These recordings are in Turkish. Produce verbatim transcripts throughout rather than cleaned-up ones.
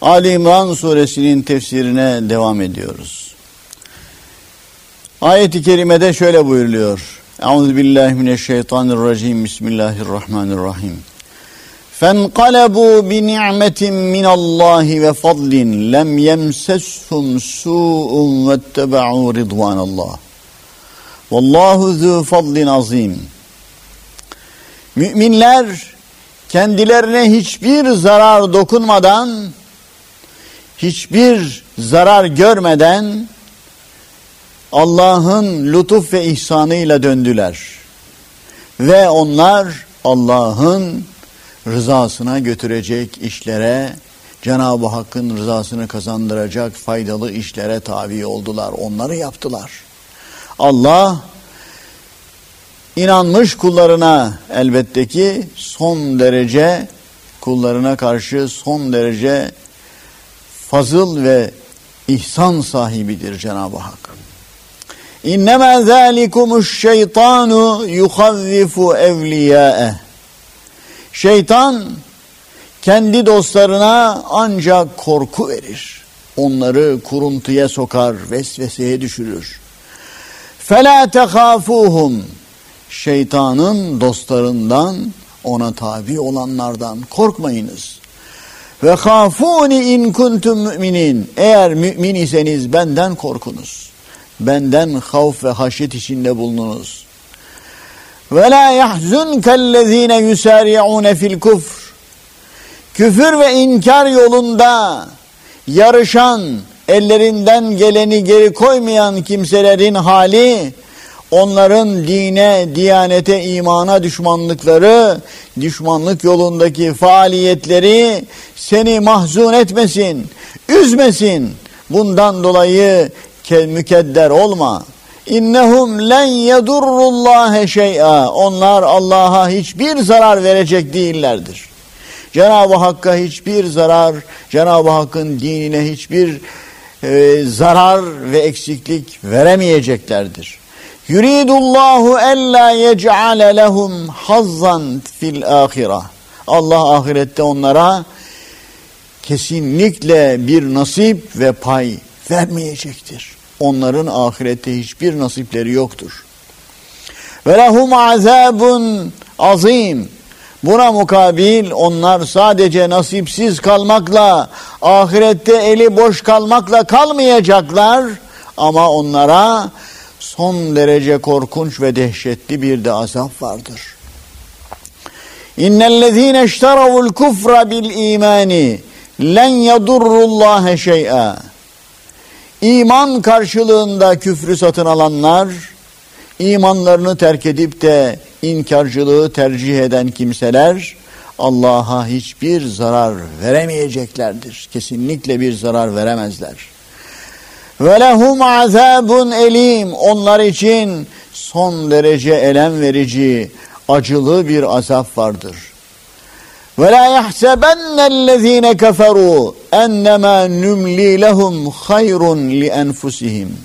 Ali İmran suresinin tefsirine devam ediyoruz. Ayet-i kerimede şöyle buyuruluyor. Euzubillahimineşşeytanirracim. Bismillahirrahmanirrahim. فَانْقَلَبُوا بِنِعْمَةٍ مِّنَ اللّٰهِ وَفَضْلٍ لَمْ يَمْسَسْهُمْ سُوءٌ وَاتَّبَعُوا رِضْوَانَ اللّٰهِ وَاللّٰهُ ذُو فَضْلٍ عَظِيمٍ. Müminler kendilerine hiçbir zarar dokunmadan, hiçbir zarar görmeden Allah'ın lütuf ve ihsanıyla döndüler. Ve onlar Allah'ın rızasına götürecek işlere, Cenab-ı Hakk'ın rızasını kazandıracak faydalı işlere tabi oldular. Onları yaptılar. Allah inanmış kullarına elbette ki son derece, kullarına karşı son derece fazıl ve ihsan sahibidir Cenab-ı Hak. İnnemâ zâlikumuş şeytanu yuhavvifu evliyâeh. Şeytan kendi dostlarına ancak korku verir. Onları kuruntuya sokar, vesveseye düşürür. فَلَا تَخَافُوهُمْ. Şeytanın dostlarından, ona tabi olanlardan korkmayınız. Ve khafuni in kuntum müminin. Eğer mümin iseniz benden korkunuz. Benden havf ve haşyet içinde bulununuz. Ve la yahzunkellezine yusari'un fil kufr. Küfür ve inkar yolunda yarışan, ellerinden geleni geri koymayan kimselerin hali, onların dine, diyanete, imana düşmanlıkları, düşmanlık yolundaki faaliyetleri seni mahzun etmesin, üzmesin. Bundan dolayı mükedder olma. İnnehum len yedurrullâhe şey'a. Onlar Allah'a hiçbir zarar verecek değillerdir. Cenab-ı Hakk'a hiçbir zarar, Cenab-ı Hakk'ın dinine hiçbir e, zarar ve eksiklik veremeyeceklerdir. Yuridullahu ella yec'ale lehum hazzan fil ahireh. Allah ahirette onlara kesinlikle bir nasip ve pay vermeyecektir. Onların ahirette hiçbir nasipleri yoktur. Ve lehum azabun azim. Buna mukabil onlar sadece nasipsiz kalmakla, ahirette eli boş kalmakla kalmayacaklar, ama onlara son derece korkunç ve dehşetli bir de azap vardır. İnnellezîne işteravul kufra bil imani len yedurrullâhe şey'a. İman karşılığında küfrü satın alanlar, imanlarını terk edip de inkarcılığı tercih eden kimseler Allah'a hiçbir zarar veremeyeceklerdir. Kesinlikle bir zarar veremezler. Ve lehum azabun elim. Onlar için son derece elem verici, acılı bir azap vardır. Ve la yahsebennellezine keferu ennemâ numli lehum hayrun li enfusihim.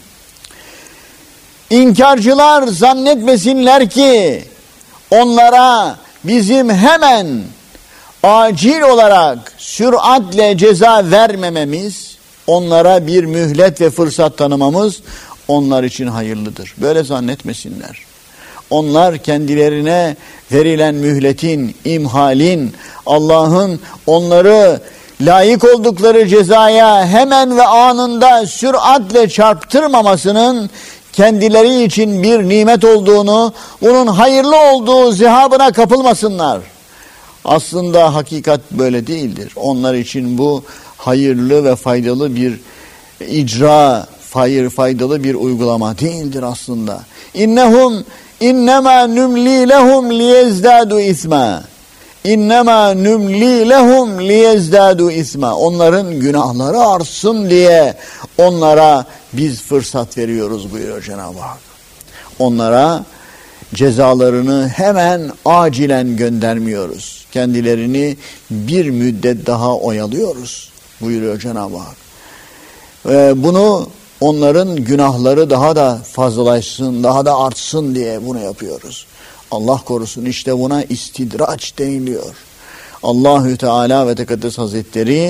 İnkarcılar zannetmesinler ki onlara bizim hemen acil olarak süratle ceza vermememiz, onlara bir mühlet ve fırsat tanımamız onlar için hayırlıdır. Böyle zannetmesinler. Onlar kendilerine verilen mühletin, imhalin, Allah'ın onları layık oldukları cezaya hemen ve anında süratle çarptırmamasının kendileri için bir nimet olduğunu, bunun hayırlı olduğu zihabına kapılmasınlar. Aslında hakikat böyle değildir. Onlar için bu hayırlı ve faydalı bir icra, hayır faydalı bir uygulama değildir aslında. İnnehum innema numli lehum liyezdadu isma. İnnemâ numli lehum liyezdadu isma. Onların günahları artsın diye onlara biz fırsat veriyoruz buyuruyor Cenab-ı Hak. Onlara cezalarını hemen acilen göndermiyoruz. Kendilerini bir müddet daha oyalıyoruz buyuruyor Cenab-ı Hak. Ve bunu onların günahları daha da fazlalaşsın, daha da artsın diye bunu yapıyoruz. Allah korusun, işte buna istidraç deniliyor. Allahü Teala ve Tekaddes Hazretleri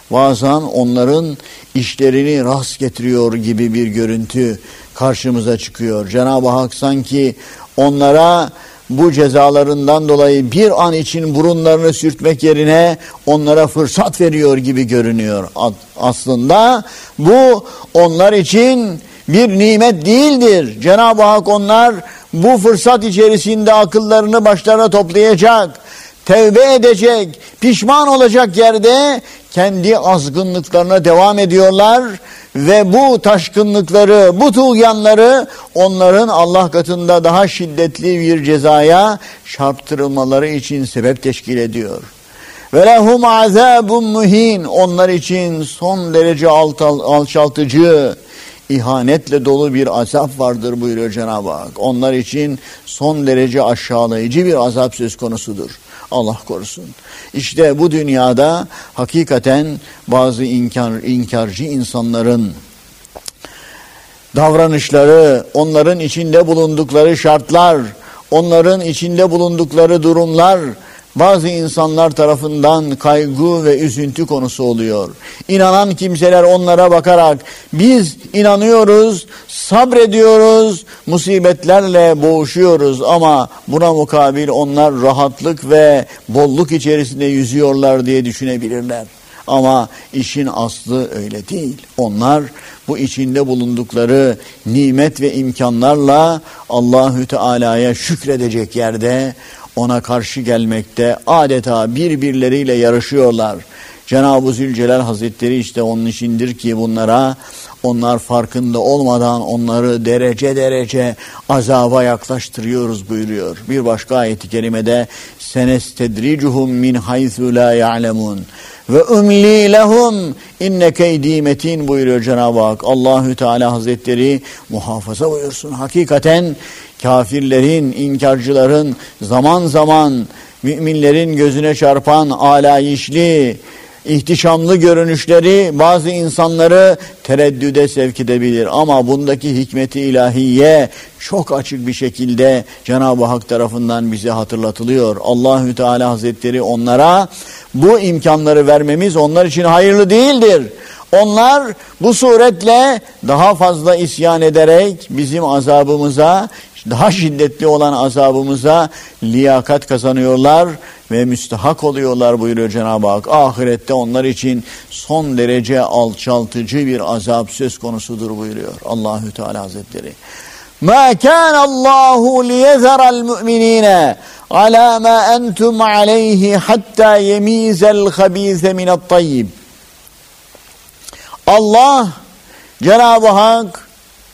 bazen onların işlerini rast getiriyor gibi bir görüntü karşımıza çıkıyor. Cenab-ı Hak sanki onlara bu cezalarından dolayı bir an için burunlarını sürtmek yerine onlara fırsat veriyor gibi görünüyor. Aslında bu onlar için bir nimet değildir. Cenab-ı Hak onlar bu fırsat içerisinde akıllarını başlarına toplayacak, tevbe edecek, pişman olacak yerde kendi azgınlıklarına devam ediyorlar ve bu taşkınlıkları, bu tuğyanları onların Allah katında daha şiddetli bir cezaya çarptırılmaları için sebep teşkil ediyor. Ve lehum azabun muhin, onlar için son derece alçaltıcı, ihanetle dolu bir azap vardır buyuruyor Cenab-ı Hak. Onlar için son derece aşağılayıcı bir azap söz konusudur. Allah korusun. İşte bu dünyada hakikaten bazı inkar, inkarcı insanların davranışları, onların içinde bulundukları şartlar, onların içinde bulundukları durumlar bazı insanlar tarafından kaygı ve üzüntü konusu oluyor. İnanan kimseler onlara bakarak biz inanıyoruz, sabrediyoruz, musibetlerle boğuşuyoruz ama buna mukabil onlar rahatlık ve bolluk içerisinde yüzüyorlar diye düşünebilirler. Ama işin aslı öyle değil. Onlar bu içinde bulundukları nimet ve imkanlarla Allahü Teala'ya şükredecek yerde ona karşı gelmekte adeta birbirleriyle yarışıyorlar. Cenab-ı Zülcelal Hazretleri işte onun içindir ki bunlara onlar farkında olmadan onları derece derece azaba yaklaştırıyoruz buyuruyor. Bir başka ayet-i kerimede senestedricuhum min haythu la ya'lemun ve umli lehum inne keydi metin buyuruyor Cenab-ı Hak. Allahü Teala Hazretleri muhafaza buyursun. Hakikaten kafirlerin, inkarcıların zaman zaman müminlerin gözüne çarpan alayişli, ihtişamlı görünüşleri bazı insanları tereddüde sevk edebilir. Ama bundaki hikmeti ilahiye çok açık bir şekilde Cenab-ı Hak tarafından bize hatırlatılıyor. Allahü Teala Hazretleri onlara bu imkanları vermemiz onlar için hayırlı değildir. Onlar bu suretle daha fazla isyan ederek bizim azabımıza, daha şiddetli olan azabımıza liyakat kazanıyorlar ve müstahak oluyorlar buyuruyor Cenab-ı Hak. Ahirette onlar için son derece alçaltıcı bir azap söz konusudur buyuruyor Allahü Teala Hazretleri. مَا كَانَ اللّٰهُ لِيَذَرَ الْمُؤْمِنِينَ عَلَى مَا أَنْتُمْ عَلَيْهِ حَتَّى يَمِيزَ الْخَب۪يثَ مِنَ الطَّيِّبِ. Allah, Cenab-ı Hak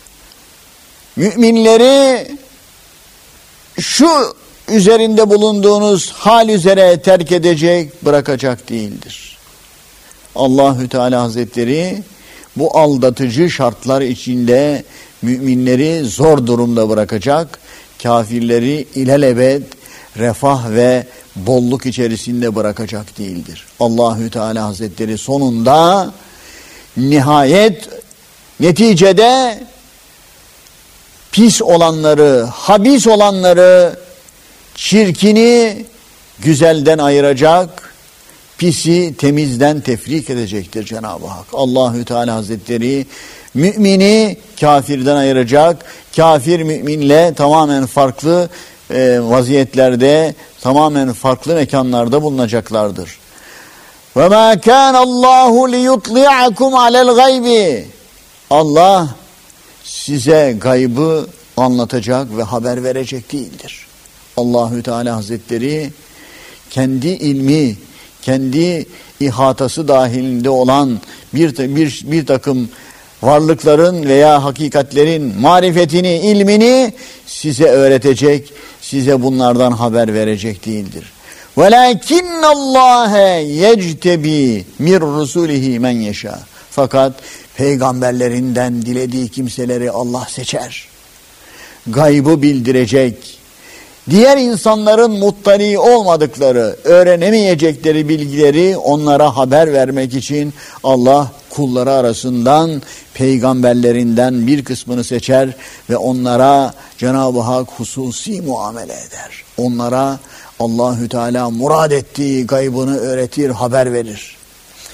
müminleri şu üzerinde bulunduğunuz hal üzere terk edecek, bırakacak değildir. Allahü Teala Hazretleri bu aldatıcı şartlar içinde müminleri zor durumda bırakacak, kafirleri ilelebet refah ve bolluk içerisinde bırakacak değildir. Allahü Teala Hazretleri sonunda nihayet neticede pis olanları, habis olanları, çirkini güzelden ayıracak, pisi temizden tefrik edecektir Cenab-ı Hak. Allahü Teala Hazretleri mümini kafirden ayıracak, kafir müminle tamamen farklı e, vaziyetlerde, tamamen farklı mekanlarda bulunacaklardır. Ve ma kana Allahu liyutli'akum alel gaybi. Allah size gaybı anlatacak ve haber verecek değildir. Allahü Teala Hazretleri kendi ilmi, kendi ihatası dahilinde olan bir, bir, bir takım varlıkların veya hakikatlerin marifetini, ilmini size öğretecek, size bunlardan haber verecek değildir. وَلَكِنَّ اللّٰهَ يَجْتَبِي مِنْ رُسُولِهِ مَنْ يَشَاءُ. Fakat peygamberlerinden dilediği kimseleri Allah seçer. Gaybı bildirecek, diğer insanların muttali olmadıkları, öğrenemeyecekleri bilgileri onlara haber vermek için Allah kulları arasından peygamberlerinden bir kısmını seçer ve onlara Cenab-ı Hak hususi muamele eder. Onlara Allahü Teala murad ettiği gaybını öğretir, haber verir.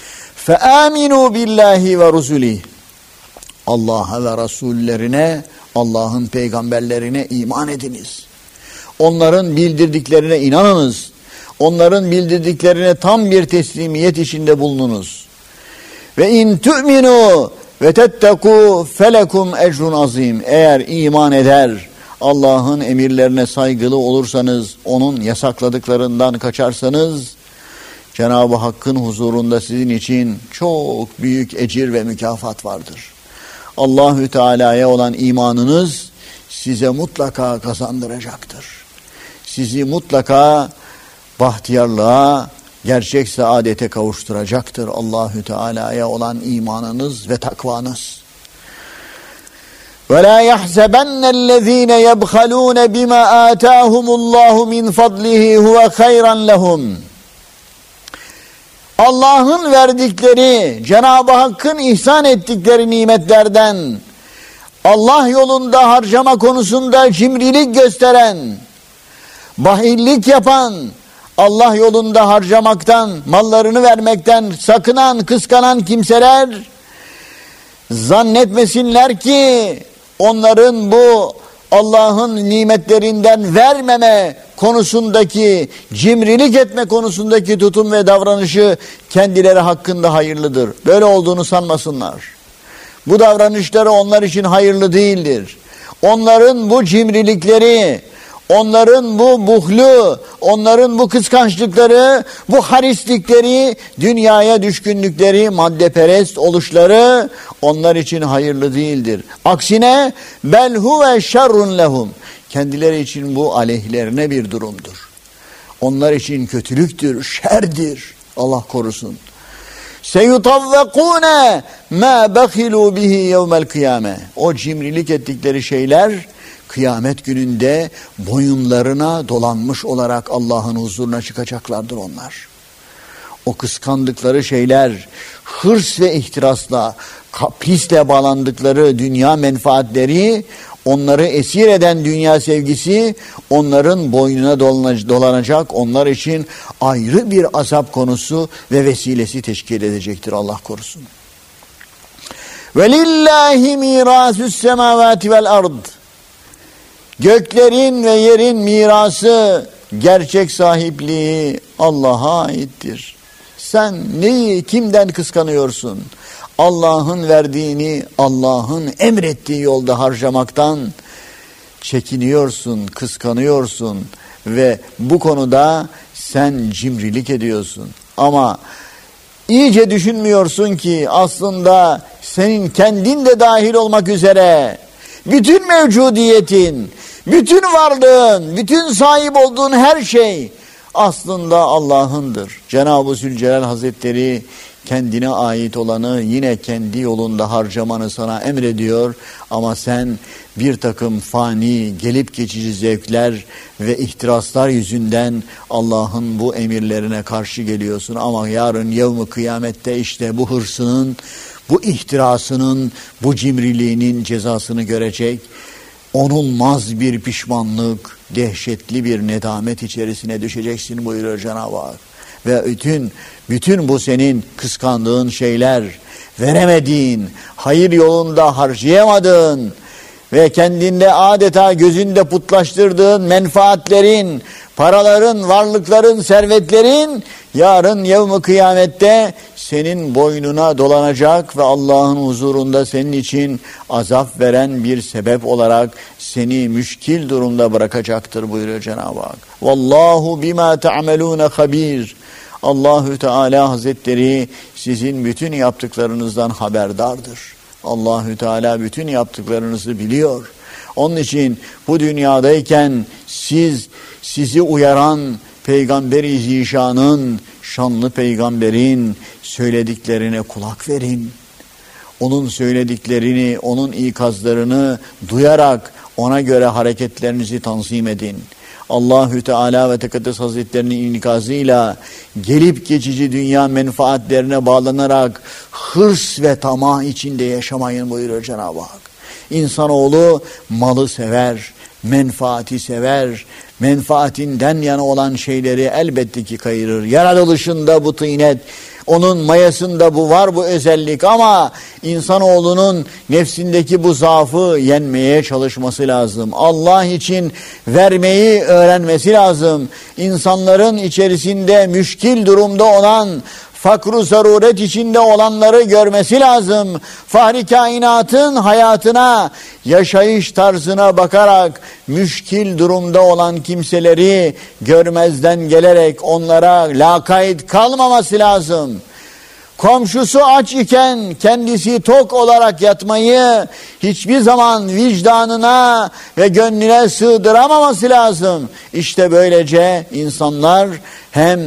فَآمِنُوا بِاللّٰهِ وَرُسُلِهِ Allah'a ve Resullerine, Allah'ın peygamberlerine iman ediniz. Onların bildirdiklerine inanınız. Onların bildirdiklerine tam bir teslimiyet içinde bulununuz. Ve in tu'minu ve tetteku felekum ecrun azim. Eğer iman eder, Allah'ın emirlerine saygılı olursanız, onun yasakladıklarından kaçarsanız, Cenab-ı Hakk'ın huzurunda sizin için çok büyük ecir ve mükafat vardır. Allahü Teala'ya olan imanınız size mutlaka kazandıracaktır. Sizi mutlaka bahtiyarlığa, gerçek saadete kavuşturacaktır Allahü Teala'ya olan imanınız ve takvanız. وَلَا يَحْسَبَنَّ الَّذ۪ينَ يَبْخَلُونَ بِمَا آتَاهُمُ اللّٰهُ مِنْ فَضْلِهِ هُوَ خَيْرًا لَهُمْ Allah'ın verdikleri, Cenab-ı Hakk'ın ihsan ettikleri nimetlerden, Allah yolunda harcama konusunda cimrilik gösteren, bahillik yapan, Allah yolunda harcamaktan, mallarını vermekten sakınan, kıskanan kimseler zannetmesinler ki onların bu Allah'ın nimetlerinden vermeme konusundaki, cimrilik etme konusundaki tutum ve davranışı kendileri hakkında hayırlıdır. Böyle olduğunu sanmasınlar. Bu davranışları onlar için hayırlı değildir. Onların bu cimrilikleri, onların bu buhlu, onların bu kıskançlıkları, bu harislikleri, dünyaya düşkünlükleri, maddeperest oluşları onlar için hayırlı değildir. Aksine bel huve şerrun lehum. Kendileri için bu aleyhlerine bir durumdur. Onlar için kötülüktür, şerdir. Allah korusun. Seyutavvekûne mâ behilû bihi yevmel kıyame. O cimrilik ettikleri şeyler kıyamet gününde boyunlarına dolanmış olarak Allah'ın huzuruna çıkacaklardır onlar. O kıskandıkları şeyler, hırs ve ihtirasla, kaprisle bağlandıkları dünya menfaatleri, onları esir eden dünya sevgisi, onların boynuna dolanacak, onlar için ayrı bir azap konusu ve vesilesi teşkil edecektir, Allah korusun. وَلِلَّهِ مِيرَاسُ السَّمَاوَاتِ وَالْأَرْضِ Göklerin ve yerin mirası, gerçek sahipliği Allah'a aittir. Sen neyi, kimden kıskanıyorsun? Allah'ın verdiğini, Allah'ın emrettiği yolda harcamaktan çekiniyorsun, kıskanıyorsun ve bu konuda sen cimrilik ediyorsun. Ama iyice düşünmüyorsun ki aslında senin kendin de dahil olmak üzere bütün mevcudiyetin, bütün varlığın, bütün sahip olduğun her şey aslında Allah'ındır. Cenab-ı Zülcelal Hazretleri kendine ait olanı yine kendi yolunda harcamanı sana emrediyor. Ama sen bir takım fani, gelip geçici zevkler ve ihtiraslar yüzünden Allah'ın bu emirlerine karşı geliyorsun. Ama yarın yevmi kıyamette işte bu hırsının, bu ihtirasının, bu cimriliğinin cezasını görecek. Onulmaz bir pişmanlık, dehşetli bir nedamet içerisine düşeceksin buyuruyor Cenab-ı Hak. Ve bütün, bütün bu senin kıskandığın şeyler, veremediğin, hayır yolunda harcayamadığın ve kendinde adeta gözünde putlaştırdığın menfaatlerin, paraların, varlıkların, servetlerin yarın yevmi kıyamette senin boynuna dolanacak ve Allah'ın huzurunda senin için azap veren bir sebep olarak seni müşkil durumda bırakacaktır buyuruyor Cenab-ı Hak. Vallahu bima ta'melûne habîr. Allahü Teala Hazretleri sizin bütün yaptıklarınızdan haberdardır. Allahü Teala bütün yaptıklarınızı biliyor. Onun için bu dünyadayken siz, sizi uyaran Peygamber-i Zişan'ın, şanlı peygamberin söylediklerine kulak verin. Onun söylediklerini, onun ikazlarını duyarak ona göre hareketlerinizi tanzim edin. Allahü Teala ve Tekaddes Hazretlerinin inikazıyla gelip geçici dünya menfaatlerine bağlanarak hırs ve tamah içinde yaşamayın buyuruyor Cenab-ı Hak. İnsanoğlu malı sever, menfaati sever, menfaatinden yana olan şeyleri elbette ki kayırır. Yaratılışında bu tıynet, Onun mayasında bu var, bu özellik, ama insanoğlunun nefsindeki bu zaafı yenmeye çalışması lazım. Allah için vermeyi öğrenmesi lazım. İnsanların içerisinde müşkil durumda olan, fakru zaruret içinde olanları görmesi lazım. Fahri kainatın hayatına, yaşayış tarzına bakarak müşkil durumda olan kimseleri görmezden gelerek onlara lakayt kalmaması lazım. Komşusu aç iken kendisi tok olarak yatmayı hiçbir zaman vicdanına ve gönlüne sığdıramaması lazım. İşte böylece insanlar hem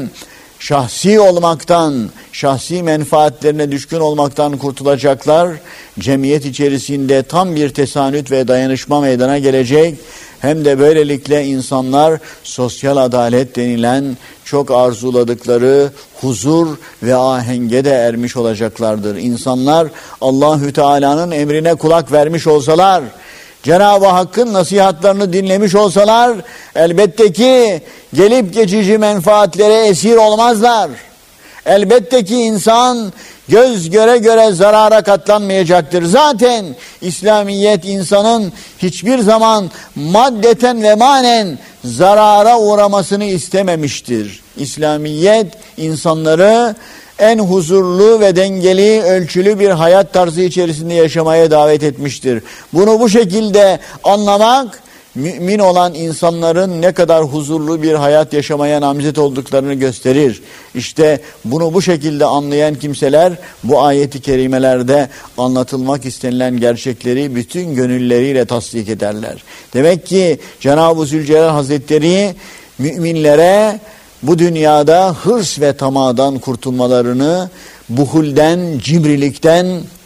şahsi olmaktan, şahsi menfaatlerine düşkün olmaktan kurtulacaklar, cemiyet içerisinde tam bir tesanüt ve dayanışma meydana gelecek, hem de böylelikle insanlar sosyal adalet denilen çok arzuladıkları huzur ve ahenge de ermiş olacaklardır. İnsanlar Allahü Teala'nın emrine kulak vermiş olsalar, Cenab-ı Hakk'ın nasihatlarını dinlemiş olsalar, elbette ki gelip geçici menfaatlere esir olmazlar. Elbette ki insan göz göre göre zarara katlanmayacaktır. Zaten İslamiyet insanın hiçbir zaman maddeten ve manen zarara uğramasını istememiştir. İslamiyet insanları en huzurlu ve dengeli, ölçülü bir hayat tarzı içerisinde yaşamaya davet etmiştir. Bunu bu şekilde anlamak, mümin olan insanların ne kadar huzurlu bir hayat yaşamaya namzet olduklarını gösterir. İşte bunu bu şekilde anlayan kimseler bu ayeti kerimelerde anlatılmak istenilen gerçekleri bütün gönülleriyle tasdik ederler. Demek ki Cenab-ı Zülcelal Hazretleri müminlere bu dünyada hırs ve tamadan kurtulmalarını, buhulden, cimrilikten,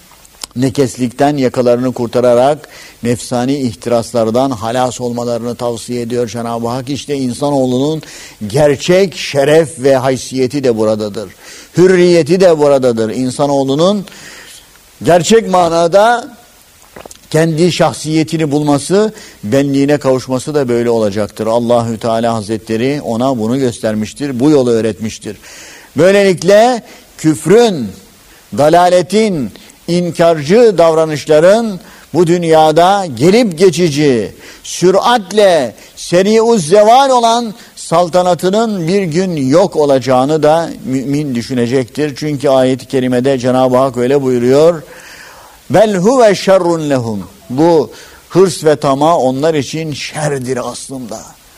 nekeslikten yakalarını kurtararak nefsani ihtiraslardan halas olmalarını tavsiye ediyor Cenab-ı Hak. İşte insanoğlunun gerçek şeref ve haysiyeti de buradadır. Hürriyeti de buradadır. İnsanoğlunun gerçek manada kendi şahsiyetini bulması, benliğine kavuşması da böyle olacaktır. Allahü Teala Hazretleri ona bunu göstermiştir, bu yolu öğretmiştir. Böylelikle küfrün, dalaletin, inkarcı davranışların bu dünyada gelip geçici, süratle seri'uz zeval olan saltanatının bir gün yok olacağını da mümin düşünecektir. Çünkü ayet-i kerimede Cenab-ı Hak öyle buyuruyor. Bel huve şerrun lehum. Bu hırs ve tama onlar için şerdir aslında.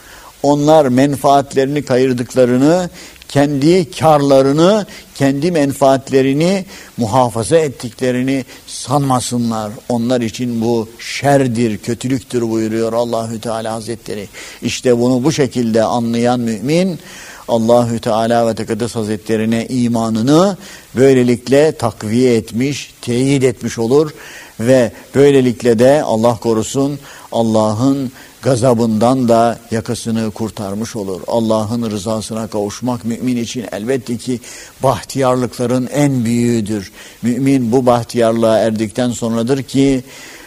Onlar menfaatlerini kayırdıklarını, kendi karlarını, kendi menfaatlerini muhafaza ettiklerini sanmasınlar. Onlar için bu şerdir, kötülüktür buyuruyor Allahü Teala Hazretleri. İşte bunu bu şekilde anlayan mümin, Allahü Teala ve Tekaddes Hazretlerine imanını böylelikle takviye etmiş, teyit etmiş olur ve böylelikle de Allah korusun Allah'ın gazabından da yakasını kurtarmış olur. Allah'ın rızasına kavuşmak mümin için elbette ki bahtiyarlıkların en büyüğüdür. Mümin bu bahtiyarlığa erdikten sonradır ki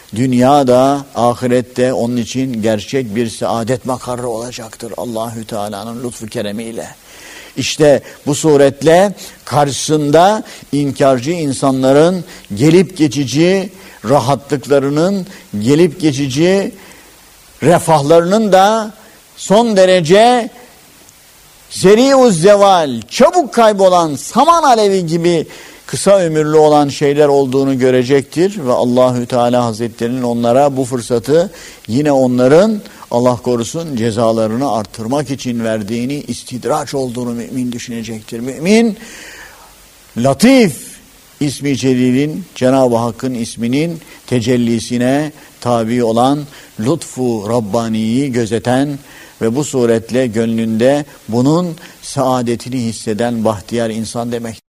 dünyada, ahirette onun için gerçek bir saadet makarı olacaktır Allahü Teala'nın lütfu keremiyle. İşte bu suretle karşısında inkarcı insanların gelip geçici rahatlıklarının, gelip geçici refahlarının da son derece seri'uz zeval, çabuk kaybolan saman alevi gibi kısa ömürlü olan şeyler olduğunu görecektir ve Allahü Teala Hazretlerinin onlara bu fırsatı yine onların Allah korusun cezalarını artırmak için verdiğini, istidraç olduğunu mümin düşünecektir. Mümin Latif ismi celilin, Cenab-ı Hakk'ın isminin tecellisine tabi olan, lütfu Rabbani'yi gözeten ve bu suretle gönlünde bunun saadetini hisseden bahtiyar insan demek.